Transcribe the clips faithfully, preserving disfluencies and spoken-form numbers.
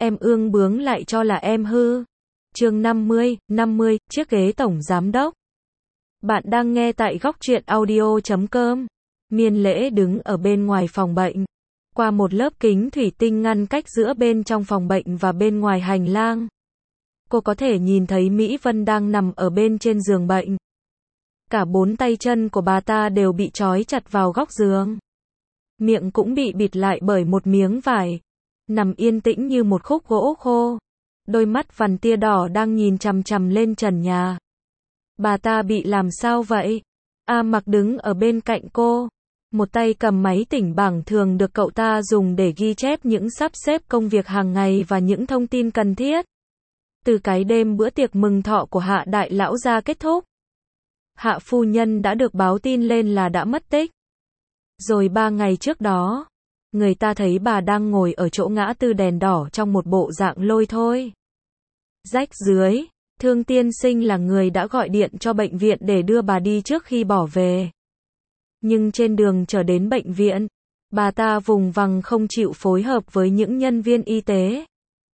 em ương bướng lại cho là em hư. Chương năm mươi, năm mươi, chiếc ghế tổng giám đốc. Bạn đang nghe tại góc truyện audio chấm com. Miên Lễ đứng ở bên ngoài phòng bệnh. Qua một lớp kính thủy tinh ngăn cách giữa bên trong phòng bệnh và bên ngoài hành lang. Cô có thể nhìn thấy Mỹ Vân đang nằm ở bên trên giường bệnh. Cả bốn tay chân của bà ta đều bị trói chặt vào góc giường. Miệng cũng bị bịt lại bởi một miếng vải. Nằm yên tĩnh như một khúc gỗ khô. Đôi mắt vằn tia đỏ đang nhìn chằm chằm lên trần nhà. Bà ta bị làm sao vậy? A Mặc đứng ở bên cạnh cô. Một tay cầm máy tỉnh bảng thường được cậu ta dùng để ghi chép những sắp xếp công việc hàng ngày và những thông tin cần thiết. Từ cái đêm bữa tiệc mừng thọ của Hạ đại lão gia kết thúc, Hạ phu nhân đã được báo tin lên là đã mất tích. Rồi ba ngày trước đó, người ta thấy bà đang ngồi ở chỗ ngã tư đèn đỏ trong một bộ dạng lôi thôi. Rách rưới, Thương tiên sinh là người đã gọi điện cho bệnh viện để đưa bà đi trước khi bỏ về. Nhưng trên đường trở đến bệnh viện, bà ta vùng vằng không chịu phối hợp với những nhân viên y tế.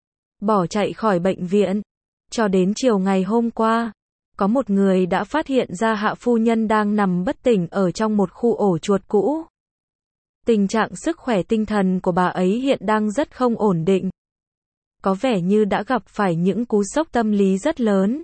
Bỏ chạy khỏi bệnh viện. Cho đến chiều ngày hôm qua, có một người đã phát hiện ra Hạ phu nhân đang nằm bất tỉnh ở trong một khu ổ chuột cũ. Tình trạng sức khỏe tinh thần của bà ấy hiện đang rất không ổn định. Có vẻ như đã gặp phải những cú sốc tâm lý rất lớn,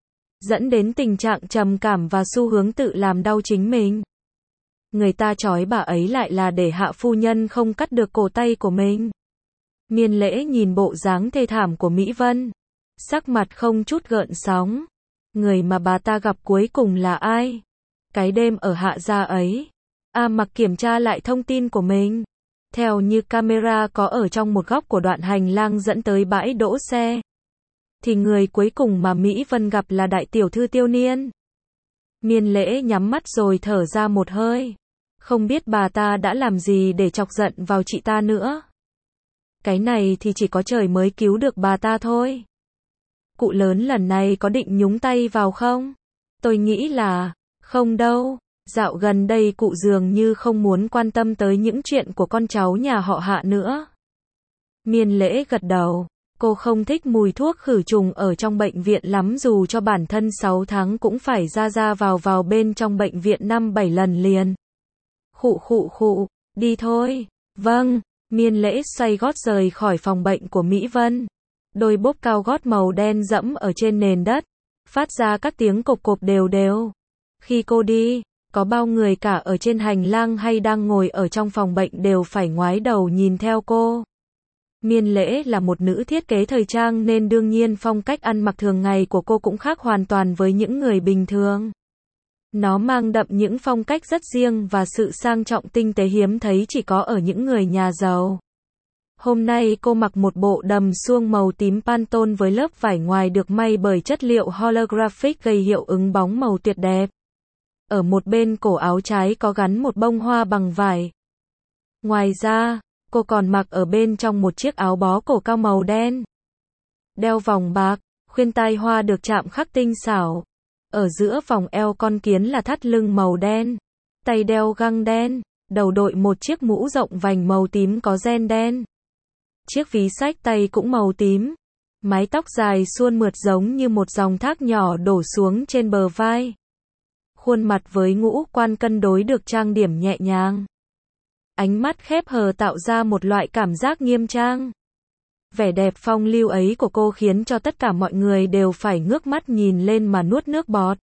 dẫn đến tình trạng trầm cảm và xu hướng tự làm đau chính mình. Người ta trói bà ấy lại là để Hạ phu nhân không cắt được cổ tay của mình. Miên Lễ nhìn bộ dáng thê thảm của Mỹ Vân, sắc mặt không chút gợn sóng. Người mà bà ta gặp cuối cùng là ai? Cái đêm ở Hạ gia ấy, A Mặc kiểm tra lại thông tin của mình. Theo như camera có ở trong một góc của đoạn hành lang dẫn tới bãi đỗ xe, thì người cuối cùng mà Mỹ Vân gặp là đại tiểu thư Tiêu Niên. Miên Lễ nhắm mắt rồi thở ra một hơi. Không biết bà ta đã làm gì để chọc giận vào chị ta nữa. Cái này thì chỉ có trời mới cứu được bà ta thôi. Cụ lớn lần này có định nhúng tay vào không? Tôi nghĩ là, không đâu. Dạo gần đây cụ dường như không muốn quan tâm tới những chuyện của con cháu nhà họ Hạ nữa. Miên Lễ gật đầu. Cô không thích mùi thuốc khử trùng ở trong bệnh viện lắm, dù cho bản thân sáu tháng cũng phải ra ra vào vào bên trong bệnh viện năm bảy lần liền. Khụ khụ khụ, đi thôi. Vâng. Miên Lễ xoay gót rời khỏi phòng bệnh của Mỹ Vân. Đôi bốp cao gót màu đen dẫm ở trên nền đất, phát ra các tiếng cộp cộp đều đều. Khi cô đi, có bao người cả ở trên hành lang hay đang ngồi ở trong phòng bệnh đều phải ngoái đầu nhìn theo cô. Miên Lễ là một nữ thiết kế thời trang nên đương nhiên phong cách ăn mặc thường ngày của cô cũng khác hoàn toàn với những người bình thường. Nó mang đậm những phong cách rất riêng và sự sang trọng tinh tế hiếm thấy chỉ có ở những người nhà giàu. Hôm nay cô mặc một bộ đầm suông màu tím Pantone với lớp vải ngoài được may bởi chất liệu holographic gây hiệu ứng bóng màu tuyệt đẹp. Ở một bên cổ áo trái có gắn một bông hoa bằng vải. Ngoài ra, cô còn mặc ở bên trong một chiếc áo bó cổ cao màu đen. Đeo vòng bạc, khuyên tai hoa được chạm khắc tinh xảo. Ở giữa vòng eo con kiến là thắt lưng màu đen. Tay đeo găng đen, đầu đội một chiếc mũ rộng vành màu tím có ren đen. Chiếc ví xách tay cũng màu tím. Mái tóc dài suôn mượt giống như một dòng thác nhỏ đổ xuống trên bờ vai. Khuôn mặt với ngũ quan cân đối được trang điểm nhẹ nhàng. Ánh mắt khép hờ tạo ra một loại cảm giác nghiêm trang. Vẻ đẹp phong lưu ấy của cô khiến cho tất cả mọi người đều phải ngước mắt nhìn lên mà nuốt nước bọt.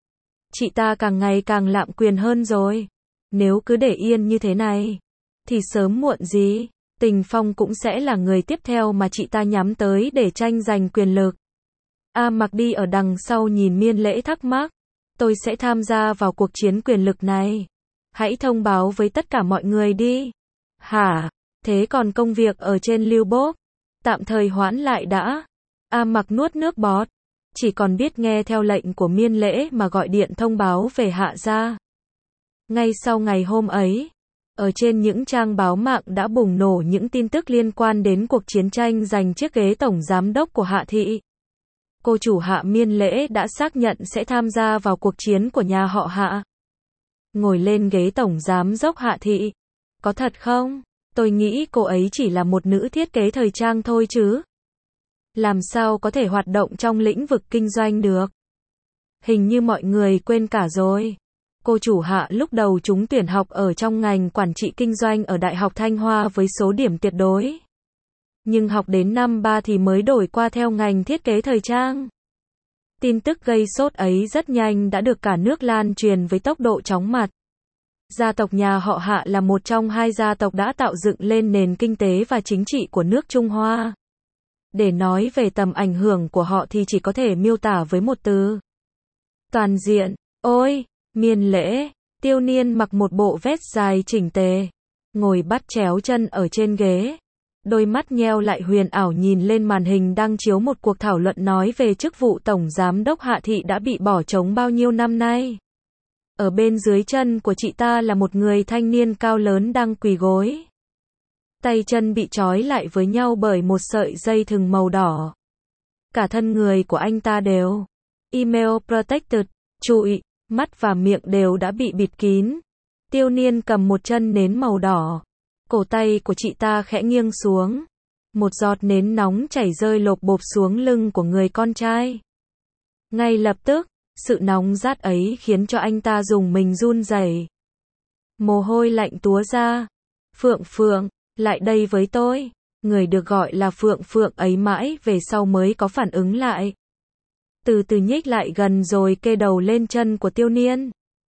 Chị ta càng ngày càng lạm quyền hơn rồi. Nếu cứ để yên như thế này, thì sớm muộn gì, Tình Phong cũng sẽ là người tiếp theo mà chị ta nhắm tới để tranh giành quyền lực. A Mặc đi ở đằng sau nhìn Miên Lễ thắc mắc. Tôi sẽ tham gia vào cuộc chiến quyền lực này. Hãy thông báo với tất cả mọi người đi. Hả? Thế còn công việc ở trên Lưu Bốc? Tạm thời hoãn lại đã. A Mặc nuốt nước bọt. Chỉ còn biết nghe theo lệnh của Miên Lễ mà gọi điện thông báo về Hạ gia. Ngay sau ngày hôm ấy, ở trên những trang báo mạng đã bùng nổ những tin tức liên quan đến cuộc chiến tranh giành chiếc ghế tổng giám đốc của Hạ thị. Cô chủ Hạ Miên Lễ đã xác nhận sẽ tham gia vào cuộc chiến của nhà họ Hạ. Ngồi lên ghế tổng giám đốc Hạ thị. Có thật không? Tôi nghĩ cô ấy chỉ là một nữ thiết kế thời trang thôi chứ. làm sao có thể hoạt động trong lĩnh vực kinh doanh được. Hình như mọi người quên cả rồi. Cô chủ Hạ lúc đầu trúng tuyển học ở trong ngành quản trị kinh doanh ở Đại học Thanh Hoa với số điểm tuyệt đối. Nhưng học đến năm ba thì mới đổi qua theo ngành thiết kế thời trang. Tin tức gây sốt ấy rất nhanh đã được cả nước lan truyền với tốc độ chóng mặt. Gia tộc nhà họ Hạ là một trong hai gia tộc đã tạo dựng lên nền kinh tế và chính trị của nước Trung Hoa. Để nói về tầm ảnh hưởng của họ thì chỉ có thể miêu tả với một từ. Toàn diện. Ôi, Miên Lễ, Tiêu Niên mặc một bộ vest dài chỉnh tề, ngồi bắt chéo chân ở trên ghế. Đôi mắt nheo lại huyền ảo nhìn lên màn hình đang chiếu một cuộc thảo luận nói về chức vụ Tổng Giám đốc Hạ Thị đã bị bỏ trống bao nhiêu năm nay. Ở bên dưới chân của chị ta là một người thanh niên cao lớn đang quỳ gối. Tay chân bị trói lại với nhau bởi một sợi dây thừng màu đỏ. Cả thân người của anh ta đều email protected, trụi, mắt và miệng đều đã bị bịt kín. Tiêu Niên cầm một chân nến màu đỏ. Cổ tay của chị ta khẽ nghiêng xuống. Một giọt nến nóng chảy rơi lộp bộp xuống lưng của người con trai. Ngay lập tức, sự nóng rát ấy khiến cho anh ta dùng mình run rẩy. Mồ hôi lạnh túa ra. Phượng Phượng, lại đây với tôi. Người được gọi là Phượng Phượng ấy mãi về sau mới có phản ứng lại. Từ từ nhích lại gần rồi kê đầu lên chân của Tiêu Niên.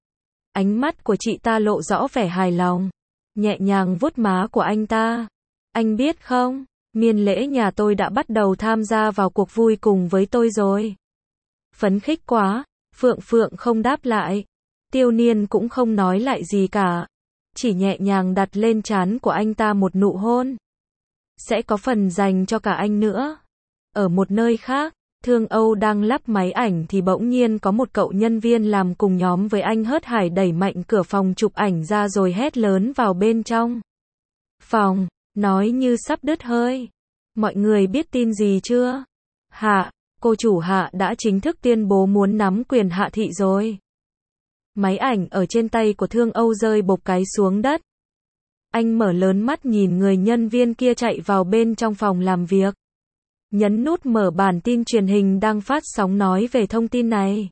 Ánh mắt của chị ta lộ rõ vẻ hài lòng. Nhẹ nhàng vuốt má của anh ta. Anh biết không, Miên Lễ nhà tôi đã bắt đầu tham gia vào cuộc vui cùng với tôi rồi. Phấn khích quá. Phượng Phượng không đáp lại. Tiêu Niên cũng không nói lại gì cả. Chỉ nhẹ nhàng đặt lên trán của anh ta một nụ hôn. Sẽ có phần dành cho cả anh nữa. Ở một nơi khác, Thương Âu đang lắp máy ảnh thì bỗng nhiên có một cậu nhân viên làm cùng nhóm với anh hớt hải đẩy mạnh cửa phòng chụp ảnh ra rồi hét lớn vào bên trong phòng, nói như sắp đứt hơi. Mọi người biết tin gì chưa? Hạ, cô chủ Hạ đã chính thức tuyên bố muốn nắm quyền Hạ Thị rồi. Máy ảnh ở trên tay của Thương Âu rơi bộp cái xuống đất. Anh mở lớn mắt nhìn người nhân viên kia chạy vào bên trong phòng làm việc. Nhấn nút mở bản tin truyền hình đang phát sóng nói về thông tin này.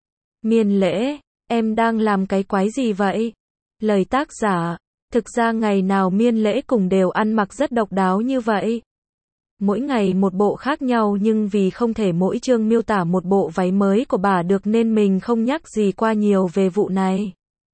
Miên Lễ, em đang làm cái quái gì vậy? Lời tác giả, thực ra ngày nào Miên Lễ cùng đều ăn mặc rất độc đáo như vậy. Mỗi ngày một bộ khác nhau nhưng vì không thể mỗi chương miêu tả một bộ váy mới của bà được nên mình không nhắc gì qua nhiều về vụ này.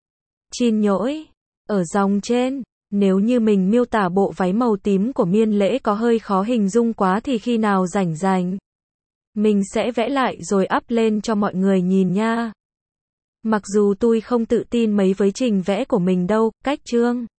Xin nhỗi, ở dòng trên. Nếu như mình miêu tả bộ váy màu tím của Miên Lễ có hơi khó hình dung quá thì khi nào rảnh rảnh, mình sẽ vẽ lại rồi up lên cho mọi người nhìn nha. Mặc dù tôi không tự tin mấy với trình vẽ của mình đâu, cách chương.